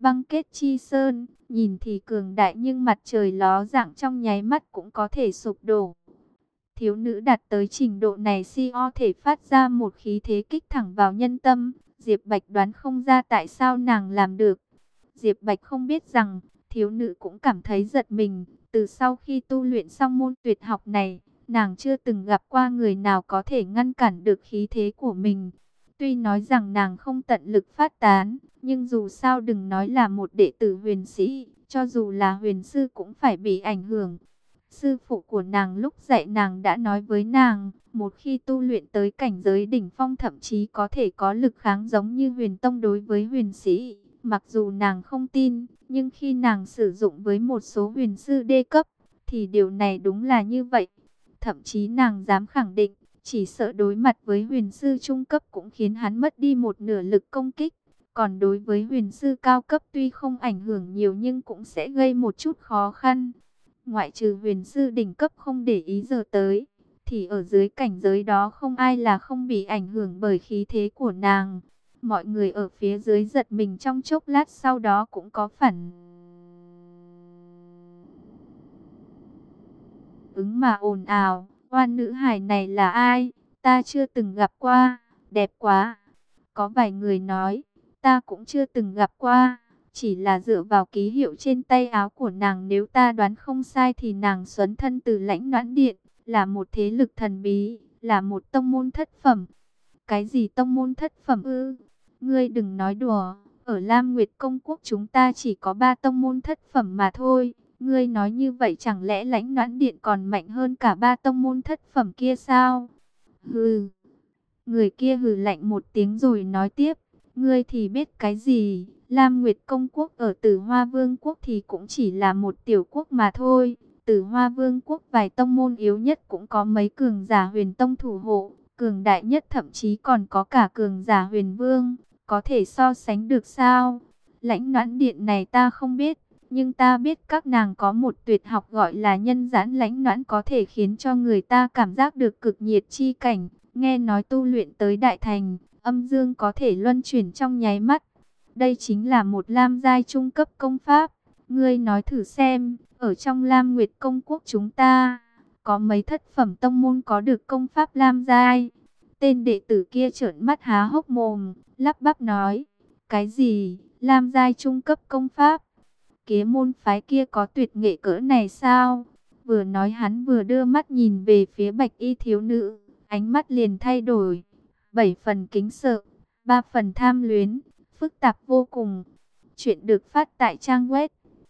Băng kết chi sơn, nhìn thì cường đại nhưng mặt trời ló dạng trong nháy mắt cũng có thể sụp đổ. Thiếu nữ đạt tới trình độ này si o thể phát ra một khí thế kích thẳng vào nhân tâm. Diệp Bạch đoán không ra tại sao nàng làm được. Diệp Bạch không biết rằng, thiếu nữ cũng cảm thấy giật mình. Từ sau khi tu luyện xong môn tuyệt học này, nàng chưa từng gặp qua người nào có thể ngăn cản được khí thế của mình. Tuy nói rằng nàng không tận lực phát tán, nhưng dù sao đừng nói là một đệ tử huyền sĩ, cho dù là huyền sư cũng phải bị ảnh hưởng. Sư phụ của nàng lúc dạy nàng đã nói với nàng, một khi tu luyện tới cảnh giới đỉnh phong thậm chí có thể có lực kháng giống như huyền tông đối với huyền sĩ. Mặc dù nàng không tin, nhưng khi nàng sử dụng với một số huyền sư đê cấp, thì điều này đúng là như vậy. Thậm chí nàng dám khẳng định, chỉ sợ đối mặt với huyền sư trung cấp cũng khiến hắn mất đi một nửa lực công kích. Còn đối với huyền sư cao cấp tuy không ảnh hưởng nhiều nhưng cũng sẽ gây một chút khó khăn. Ngoại trừ huyền sư đỉnh cấp không để ý giờ tới, thì ở dưới cảnh giới đó không ai là không bị ảnh hưởng bởi khí thế của nàng. Mọi người ở phía dưới giật mình trong chốc lát, sau đó cũng có phản ứng mà ồn ào. Oan nữ hài này là ai? Ta chưa từng gặp qua, đẹp quá. Có vài người nói, ta cũng chưa từng gặp qua. Chỉ là dựa vào ký hiệu trên tay áo của nàng, nếu ta đoán không sai thì nàng xuất thân từ Lãnh Noãn Điện, là một thế lực thần bí, là một tông môn thất phẩm. Cái gì tông môn thất phẩm ư? Ngươi đừng nói đùa, ở Lam Nguyệt Công Quốc chúng ta chỉ có 3 tông môn thất phẩm mà thôi. Ngươi nói như vậy chẳng lẽ Lãnh Noãn Điện còn mạnh hơn cả 3 tông môn thất phẩm kia sao? Hừ. Người kia hừ lạnh một tiếng rồi nói tiếp, ngươi thì biết cái gì? Lam Nguyệt Công Quốc ở Tử Hoa Vương Quốc thì cũng chỉ là một tiểu quốc mà thôi. Tử Hoa Vương Quốc vài tông môn yếu nhất cũng có mấy cường giả huyền tông thủ hộ, cường đại nhất thậm chí còn có cả cường giả huyền vương, có thể so sánh được sao? Lãnh Noãn Điện này ta không biết, nhưng ta biết các nàng có một tuyệt học gọi là nhân giãn lãnh noãn, có thể khiến cho người ta cảm giác được cực nhiệt chi cảnh. Nghe nói tu luyện tới đại thành, âm dương có thể luân chuyển trong nháy mắt. Đây chính là một lam giai trung cấp công pháp. Ngươi nói thử xem, ở trong Lam Nguyệt Công Quốc chúng ta, có mấy thất phẩm tông môn có được công pháp lam giai? Tên đệ tử kia trợn mắt há hốc mồm, lắp bắp nói, cái gì, lam giai trung cấp công pháp? Kế môn phái kia có tuyệt nghệ cỡ này sao? Vừa nói hắn vừa đưa mắt nhìn về phía bạch y thiếu nữ, ánh mắt liền thay đổi. 7 phần kính sợ, 3 phần tham luyến, phức tạp vô cùng. Chuyện được phát tại trang web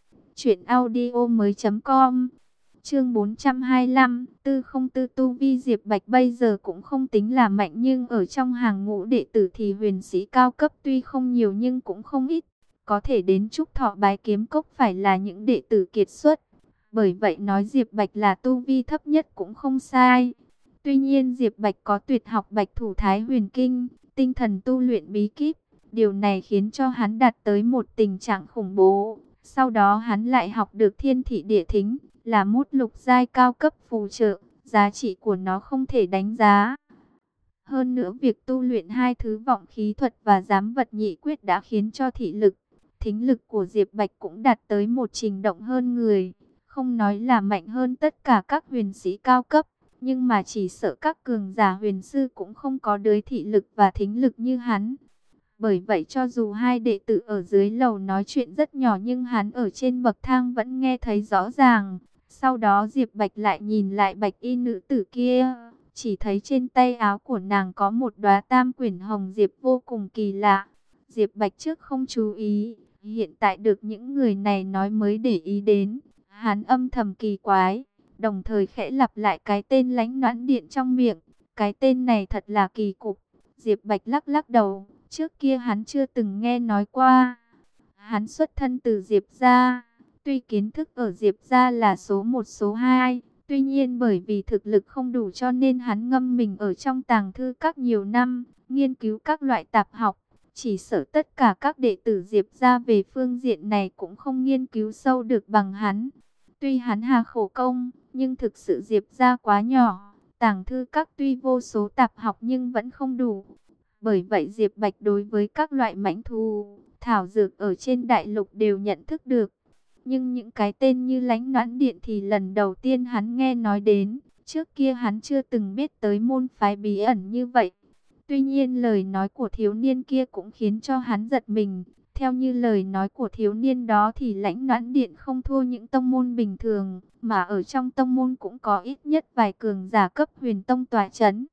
truyệnaudiomoi.com. Chương 425, tư không tư tu vi Diệp Bạch bây giờ cũng không tính là mạnh, nhưng ở trong hàng ngũ đệ tử thì huyền sĩ cao cấp tuy không nhiều nhưng cũng không ít. Có thể đến Trúc Thọ Bái Kiếm Cốc phải là những đệ tử kiệt xuất. Bởi vậy nói Diệp Bạch là tu vi thấp nhất cũng không sai. Tuy nhiên Diệp Bạch có tuyệt học Bạch Thủ Thái Huyền Kinh, tinh thần tu luyện bí kíp. Điều này khiến cho hắn đạt tới một tình trạng khủng bố. Sau đó hắn lại học được Thiên Thị Địa Thính, là mốt lục giai cao cấp phù trợ. Giá trị của nó không thể đánh giá. Hơn nữa việc tu luyện hai thứ vọng khí thuật và giám vật nhị quyết đã khiến cho thị lực, thính lực của Diệp Bạch cũng đạt tới một trình độ hơn người. Không nói là mạnh hơn tất cả các huyền sĩ cao cấp, nhưng mà chỉ sợ các cường giả huyền sư cũng không có đới thị lực và thính lực như hắn. Bởi vậy cho dù hai đệ tử ở dưới lầu nói chuyện rất nhỏ nhưng hắn ở trên bậc thang vẫn nghe thấy rõ ràng. Sau đó Diệp Bạch lại nhìn lại bạch y nữ tử kia, chỉ thấy trên tay áo của nàng có một đóa tam quyển hồng diệp vô cùng kỳ lạ. Diệp Bạch trước không chú ý, hiện tại được những người này nói mới để ý đến. Hắn âm thầm kỳ quái, đồng thời khẽ lặp lại cái tên Lãnh Noãn Điện trong miệng. Cái tên này thật là kỳ cục. Diệp Bạch lắc lắc đầu, trước kia hắn chưa từng nghe nói qua. Hắn xuất thân từ Diệp gia, tuy kiến thức ở Diệp gia là số 1 số 2, tuy nhiên bởi vì thực lực không đủ cho nên hắn ngâm mình ở trong tàng thư các nhiều năm, nghiên cứu các loại tạp học. Chỉ sợ tất cả các đệ tử Diệp gia về phương diện này cũng không nghiên cứu sâu được bằng hắn. Tuy hắn hà khổ công, nhưng thực sự Diệp gia quá nhỏ, tàng thư các tuy vô số tạp học nhưng vẫn không đủ. Bởi vậy Diệp Bạch đối với các loại mãnh thú, thảo dược ở trên đại lục đều nhận thức được. Nhưng những cái tên như Lãnh Noãn Điện thì lần đầu tiên hắn nghe nói đến. Trước kia hắn chưa từng biết tới môn phái bí ẩn như vậy. Tuy nhiên lời nói của thiếu niên kia cũng khiến cho hắn giật mình. Theo như lời nói của thiếu niên đó thì Lãnh Noãn Điện không thua những tông môn bình thường, mà ở trong tông môn cũng có ít nhất vài cường giả cấp huyền tông tọa chấn.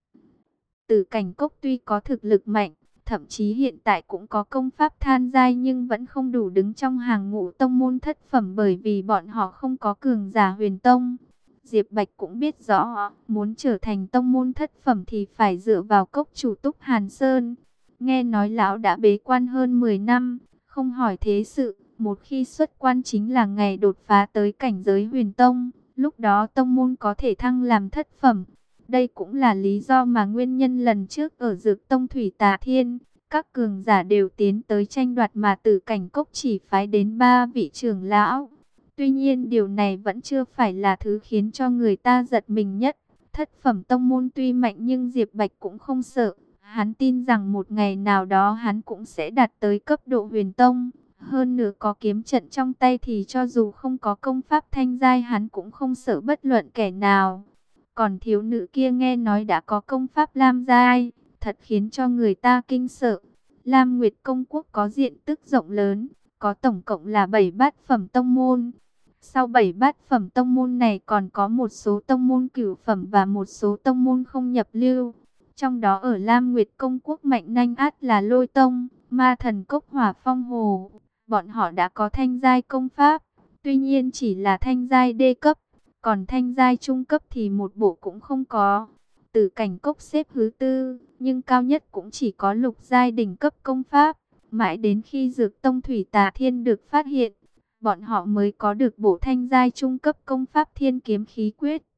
Tử Cảnh Cốc tuy có thực lực mạnh, thậm chí hiện tại cũng có công pháp than giai, nhưng vẫn không đủ đứng trong hàng ngũ tông môn thất phẩm, bởi vì bọn họ không có cường giả huyền tông. Diệp Bạch cũng biết rõ, muốn trở thành tông môn thất phẩm thì phải dựa vào cốc chủ Túc Hàn Sơn. Nghe nói lão đã bế quan hơn 10 năm, không hỏi thế sự, một khi xuất quan chính là ngày đột phá tới cảnh giới huyền tông, lúc đó tông môn có thể thăng làm thất phẩm. Đây cũng là lý do mà nguyên nhân lần trước ở Dược Tông Thủy Tà Thiên, các cường giả đều tiến tới tranh đoạt mà Tử Cảnh Cốc chỉ phái đến 3 vị trưởng lão. Tuy nhiên điều này vẫn chưa phải là thứ khiến cho người ta giật mình nhất. Thất phẩm tông môn tuy mạnh nhưng Diệp Bạch cũng không sợ. Hắn tin rằng một ngày nào đó hắn cũng sẽ đạt tới cấp độ huyền tông. Hơn nữa có kiếm trận trong tay thì cho dù không có công pháp thanh giai hắn cũng không sợ bất luận kẻ nào. Còn thiếu nữ kia nghe nói đã có công pháp lam giai, thật khiến cho người ta kinh sợ. Lam Nguyệt Công Quốc có diện tích rộng lớn, có tổng cộng là 7 bát phẩm tông môn. Sau 7 bát phẩm tông môn này còn có một số tông môn cửu phẩm và một số tông môn không nhập lưu. Trong đó ở Lam Nguyệt Công Quốc mạnh nanh át là Lôi Tông, Ma Thần Cốc, Hỏa Phong Hồ. Bọn họ đã có thanh giai công pháp, tuy nhiên chỉ là thanh giai đê cấp, còn thanh giai trung cấp thì một bộ cũng không có. Tử Cảnh Cốc xếp thứ tư, nhưng cao nhất cũng chỉ có lục giai đỉnh cấp công pháp. Mãi đến khi Dược Tông Thủy Tà Thiên được phát hiện, bọn họ mới có được bộ thanh giai trung cấp công pháp Thiên Kiếm Khí Quyết.